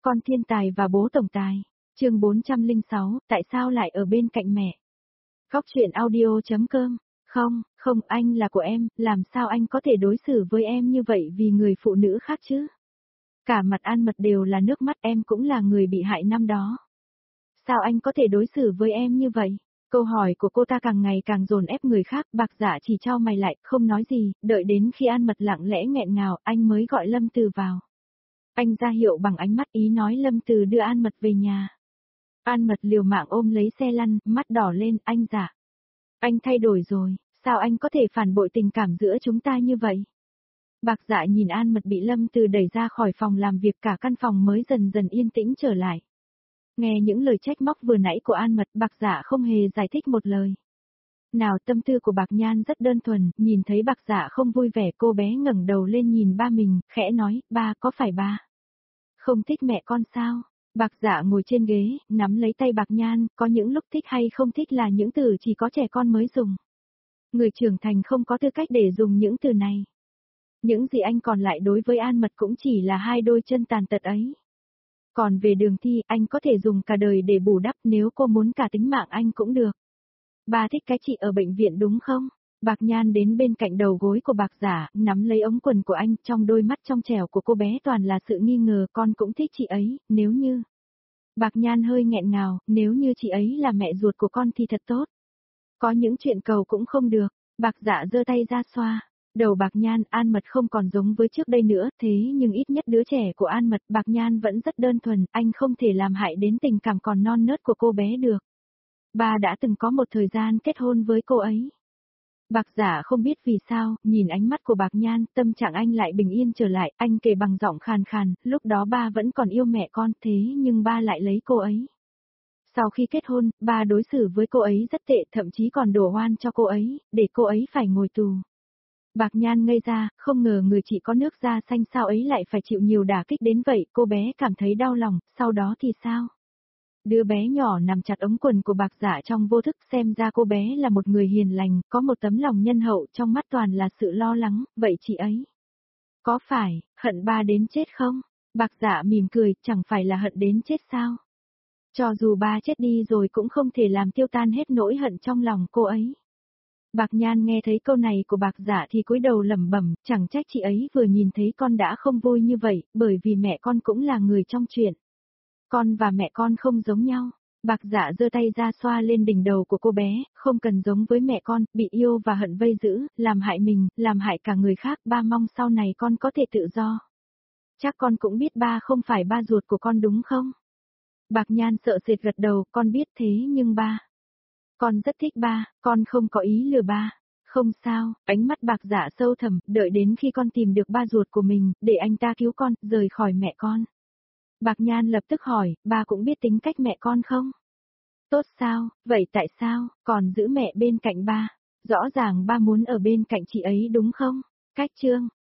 Con thiên tài và bố tổng tài. Chương 406, tại sao lại ở bên cạnh mẹ? Góc truyện audio.com. Không, anh là của em, làm sao anh có thể đối xử với em như vậy vì người phụ nữ khác chứ? Cả mặt An Mật đều là nước mắt, em cũng là người bị hại năm đó. Sao anh có thể đối xử với em như vậy? Câu hỏi của cô ta càng ngày càng dồn ép người khác, Bạc Dạ chỉ chau mày lại, không nói gì, đợi đến khi An Mật lặng lẽ nghẹn ngào, anh mới gọi Lâm Từ vào. Anh ra hiệu bằng ánh mắt ý nói Lâm Từ đưa An Mật về nhà. An Mật liều mạng ôm lấy xe lăn, mắt đỏ lên, anh Dạ. Anh thay đổi rồi, sao anh có thể phản bội tình cảm giữa chúng ta như vậy? Bạc Dạ nhìn An Mật bị Lâm Từ đẩy ra khỏi phòng làm việc, cả căn phòng mới dần dần yên tĩnh trở lại. Nghe những lời trách móc vừa nãy của An Mật, Bạc Dạ không hề giải thích một lời. Nào, tâm tư của Bạc Nhan rất đơn thuần, nhìn thấy Bạc Dạ không vui vẻ, cô bé ngẩng đầu lên nhìn ba mình, khẽ nói, ba, có phải ba không thích mẹ con sao? Bạc Dạ ngồi trên ghế, nắm lấy tay Bạc Nhan, có những lúc thích hay không thích là những từ chỉ có trẻ con mới dùng. Người trưởng thành không có tư cách để dùng những từ này. Những gì anh còn lại đối với An Mật cũng chỉ là hai đôi chân tàn tật ấy. Còn về Đường Thi, anh có thể dùng cả đời để bù đắp, nếu cô muốn cả tính mạng anh cũng được. Ba thích cái chị ở bệnh viện đúng không? Bạc Nhan đến bên cạnh đầu gối của Bạc Dạ, nắm lấy ống quần của anh, trong đôi mắt trong trẻo của cô bé toàn là sự nghi ngờ, con cũng thích chị ấy, nếu như... Bạc Nhan hơi nghẹn ngào, nếu như chị ấy là mẹ ruột của con thì thật tốt. Có những chuyện cầu cũng không được, Bạc Dạ giơ tay ra xoa. Đầu Bạc Nhan, An Mật không còn giống với trước đây nữa, thế nhưng ít nhất đứa trẻ của An Mật, Bạc Nhan vẫn rất đơn thuần, anh không thể làm hại đến tình cảm còn non nớt của cô bé được. Ba đã từng có một thời gian kết hôn với cô ấy. Bạc Dạ không biết vì sao, nhìn ánh mắt của Bạc Nhan, tâm trạng anh lại bình yên trở lại, anh kể bằng giọng khàn khàn, lúc đó ba vẫn còn yêu mẹ con, thế nhưng ba lại lấy cô ấy. Sau khi kết hôn, ba đối xử với cô ấy rất tệ, thậm chí còn đổ oan cho cô ấy, để cô ấy phải ngồi tù. Bạc Nhan ngây ra, không ngờ người chị có nước da xanh sao ấy lại phải chịu nhiều đả kích đến vậy, cô bé cảm thấy đau lòng, sau đó thì sao? Đứa bé nhỏ nằm chặt ống quần của Bạc Dạ trong vô thức, xem ra cô bé là một người hiền lành, có một tấm lòng nhân hậu, trong mắt toàn là sự lo lắng, vậy chị ấy có phải hận ba đến chết không? Bạc Dạ mỉm cười, chẳng phải là hận đến chết sao? Cho dù ba chết đi rồi cũng không thể làm tiêu tan hết nỗi hận trong lòng cô ấy. Bạc Nhan nghe thấy câu này của Bạc Dạ thì cúi đầu lẩm bẩm, chẳng trách chị ấy vừa nhìn thấy con đã không vui như vậy, bởi vì mẹ con cũng là người trong chuyện. Con và mẹ con không giống nhau. Bạc Dạ giơ tay ra xoa lên đỉnh đầu của cô bé, không cần giống với mẹ con, bị yêu và hận vây giữ, làm hại mình, làm hại cả người khác, ba mong sau này con có thể tự do. Chắc con cũng biết ba không phải ba ruột của con đúng không? Bạc Nhan sợ sệt gật đầu, con biết thế nhưng ba. Con rất thích ba, con không có ý lừa ba. Không sao, ánh mắt Bạc Dạ sâu thẳm, đợi đến khi con tìm được ba ruột của mình, để anh ta cứu con, rời khỏi mẹ con. Bạc Nhan lập tức hỏi, ba cũng biết tính cách mẹ con không? Tốt sao, vậy tại sao, còn giữ mẹ bên cạnh ba? Rõ ràng ba muốn ở bên cạnh chị ấy đúng không? Cách chương.